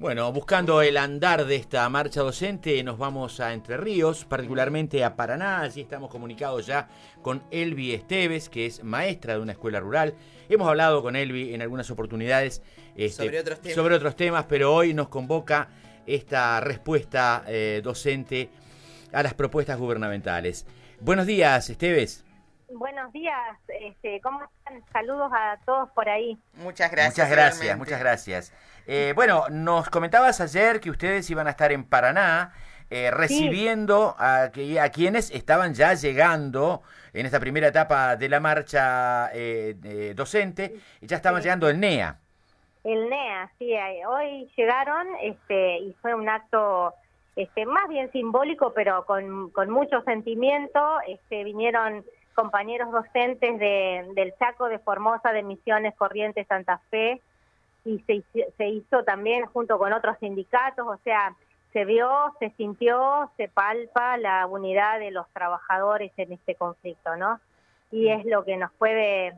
Bueno, buscando el andar de esta marcha docente, nos vamos a Entre Ríos, particularmente a Paraná. Allí estamos comunicados ya con Elvi Esteves, que es maestra de una escuela rural. Hemos hablado con Elvi en algunas oportunidades sobre otros temas, pero hoy nos convoca esta respuesta docente a las propuestas gubernamentales. Buenos días, Esteves. Buenos días, ¿cómo están? Saludos a todos por ahí. Muchas gracias. Muchas gracias, muchas gracias. Bueno, nos comentabas ayer que ustedes iban a estar en Paraná recibiendo a quienes estaban ya llegando en esta primera etapa de la marcha docente, y ya estaban llegando el NEA. El NEA, sí, hoy llegaron y fue un acto más bien simbólico, pero con mucho sentimiento. Vinieron compañeros docentes del Chaco, de Formosa, de Misiones, Corrientes, Santa Fe, y se hizo también junto con otros sindicatos. O sea, se vio, se sintió, se palpa la unidad de los trabajadores en este conflicto, ¿no? Y es lo que nos puede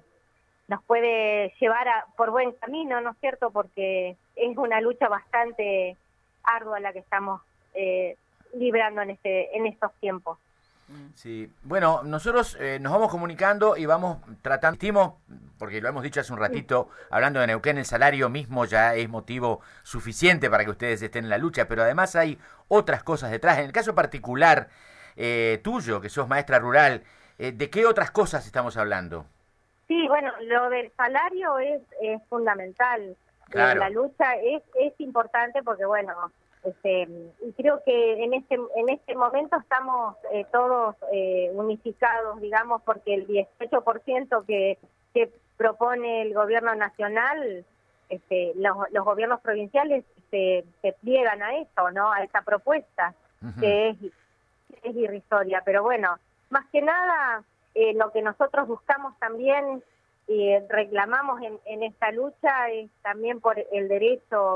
llevar por buen camino, ¿no es cierto? Porque es una lucha bastante ardua la que estamos librando en estos tiempos. Sí, bueno, nosotros nos vamos comunicando y vamos tratando, porque lo hemos dicho hace un ratito, hablando de Neuquén, el salario mismo ya es motivo suficiente para que ustedes estén en la lucha, pero además hay otras cosas detrás. En el caso particular tuyo, que sos maestra rural, ¿de qué otras cosas estamos hablando? Sí, bueno, lo del salario es fundamental. Claro. La lucha es importante porque, bueno, y creo que en este momento estamos todos unificados, digamos, porque el 18% que propone el gobierno nacional, los gobiernos provinciales se pliegan a eso, ¿no? A esa propuesta, que es irrisoria. Pero bueno, más que nada, lo que nosotros buscamos también y reclamamos en esta lucha es también por el derecho,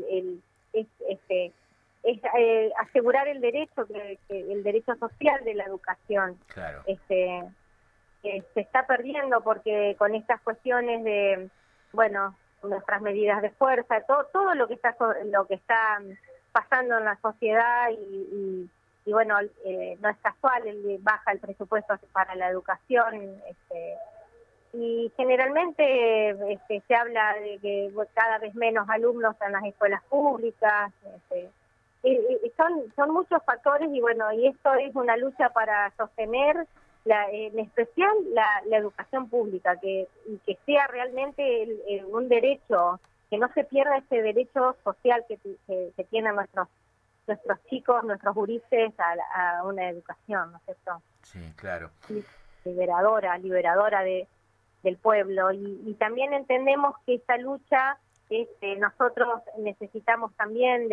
asegurar el derecho, que el derecho social de la educación. Claro. Se está perdiendo porque con estas cuestiones de, bueno, nuestras medidas de fuerza, todo lo que está pasando en la sociedad y bueno, no es casual, baja el presupuesto para la educación, y generalmente se habla de que cada vez menos alumnos en las escuelas públicas, y son muchos factores, y bueno, y esto es una lucha para sostener en especial la educación pública, y que sea realmente un derecho, que no se pierda ese derecho social que tienen nuestros chicos, nuestros gurises a una educación, ¿no es cierto? Sí, claro. Liberadora del pueblo, y también entendemos que esta lucha, nosotros necesitamos también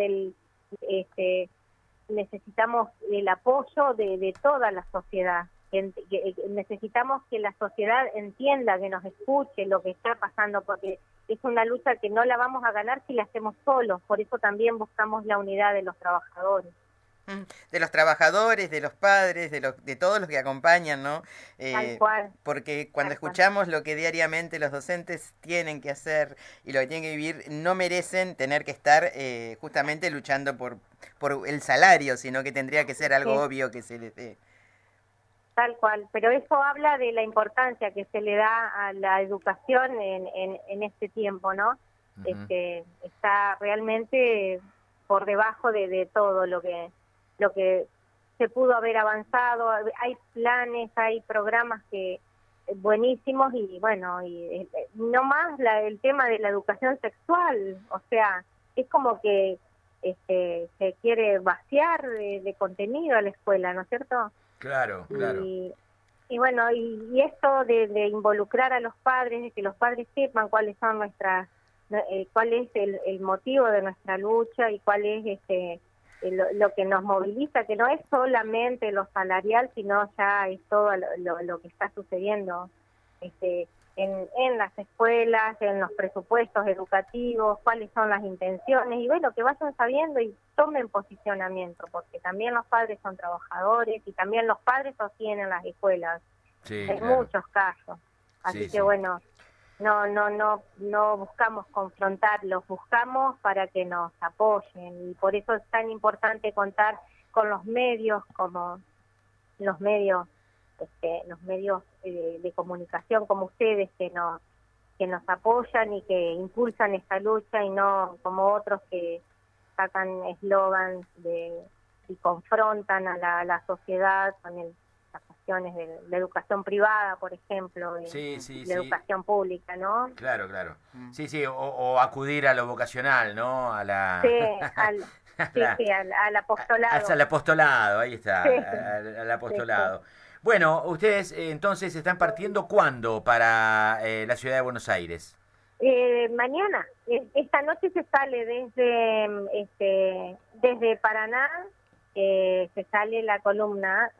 necesitamos el apoyo de toda la sociedad, necesitamos que la sociedad entienda, que nos escuche lo que está pasando, porque es una lucha que no la vamos a ganar si la hacemos solos. Por eso también buscamos la unidad de los trabajadores. De los trabajadores, de los padres, de todos los que acompañan, ¿no? Tal cual. Porque cuando escuchamos lo que diariamente los docentes tienen que hacer y lo que tienen que vivir, no merecen tener que estar justamente luchando por el salario, sino que tendría que ser algo obvio que se les dé. Tal cual, pero eso habla de la importancia que se le da a la educación en este tiempo, ¿no? Está realmente por debajo de todo lo que se pudo haber avanzado. Hay planes, hay programas buenísimos, y bueno, y no más el tema de la educación sexual. O sea, es como que se quiere vaciar de contenido a la escuela, ¿no es cierto? Claro, claro. Y bueno, y esto de involucrar a los padres, de que los padres sepan cuáles son cuál es el motivo de nuestra lucha, y cuál es lo que nos moviliza, que no es solamente lo salarial, sino ya es todo lo que está sucediendo en las escuelas, en los presupuestos educativos, cuáles son las intenciones, y bueno, que vayan sabiendo y tomen posicionamiento, porque también los padres son trabajadores y también los padres sostienen las escuelas, Sí, en claro. muchos casos. Así Sí, que sí. bueno, no buscamos confrontarlos, buscamos para que nos apoyen, y por eso es tan importante contar con los medios, como los medios de comunicación como ustedes, que nos apoyan y que impulsan esta lucha, y no como otros que sacan eslogans y confrontan a la sociedad con las cuestiones de la educación privada, por ejemplo, de la educación pública, ¿no? Claro, claro. Sí, o acudir a lo vocacional, ¿no? A la... Sí, al apostolado. Al apostolado, ahí está, Sí. al apostolado. Sí. Bueno, ustedes entonces están partiendo ¿cuándo para la ciudad de Buenos Aires? Mañana. Esta noche se sale desde Paraná, se sale la columna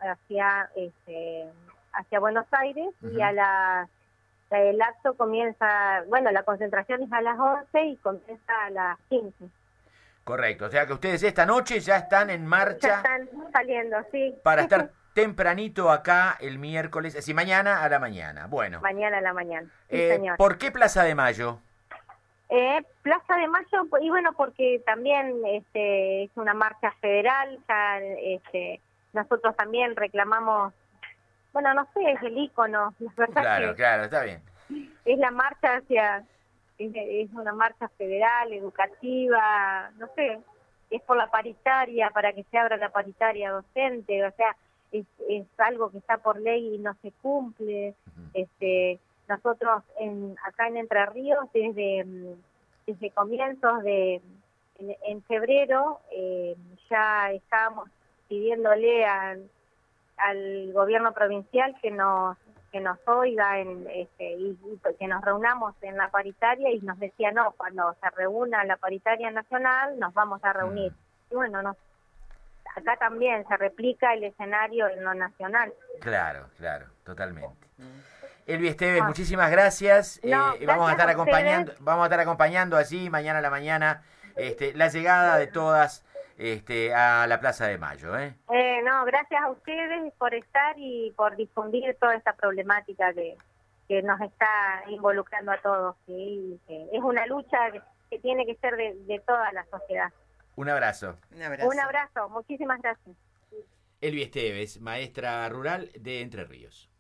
hacia Buenos Aires, y el acto comienza, bueno, la concentración es a las 11 y comienza a las 15. Correcto, o sea que ustedes esta noche ya están en marcha. Ya están saliendo, sí. Para estar tempranito acá el miércoles, así mañana a la mañana. Bueno. Mañana a la mañana, sí, señor. ¿Por qué Plaza de Mayo? Plaza de Mayo, y bueno, porque también es una marcha federal, ya nosotros también reclamamos, bueno, no sé, es el ícono, la verdad. Claro, está bien. Es la marcha es una marcha federal, educativa, no sé, es por la paritaria, para que se abra la paritaria docente, o sea, es algo que está por ley y no se cumple. Nosotros acá en Entre Ríos, desde comienzos en febrero, ya estábamos pidiéndole al gobierno provincial que nos oiga y que nos reunamos en la paritaria, y nos decía no, cuando se reúna la paritaria nacional nos vamos a reunir. Y bueno, acá también se replica el escenario en lo nacional. Claro, totalmente. Elvi Esteves, muchísimas gracias. Vamos a estar acompañando así mañana a la mañana la llegada de todas a la Plaza de Mayo. Gracias a ustedes por estar y por difundir toda esta problemática que nos está involucrando a todos. ¿Sí? Es una lucha que tiene que ser de toda la sociedad. Un abrazo. Un abrazo, muchísimas gracias. Elvi Esteves, maestra rural de Entre Ríos.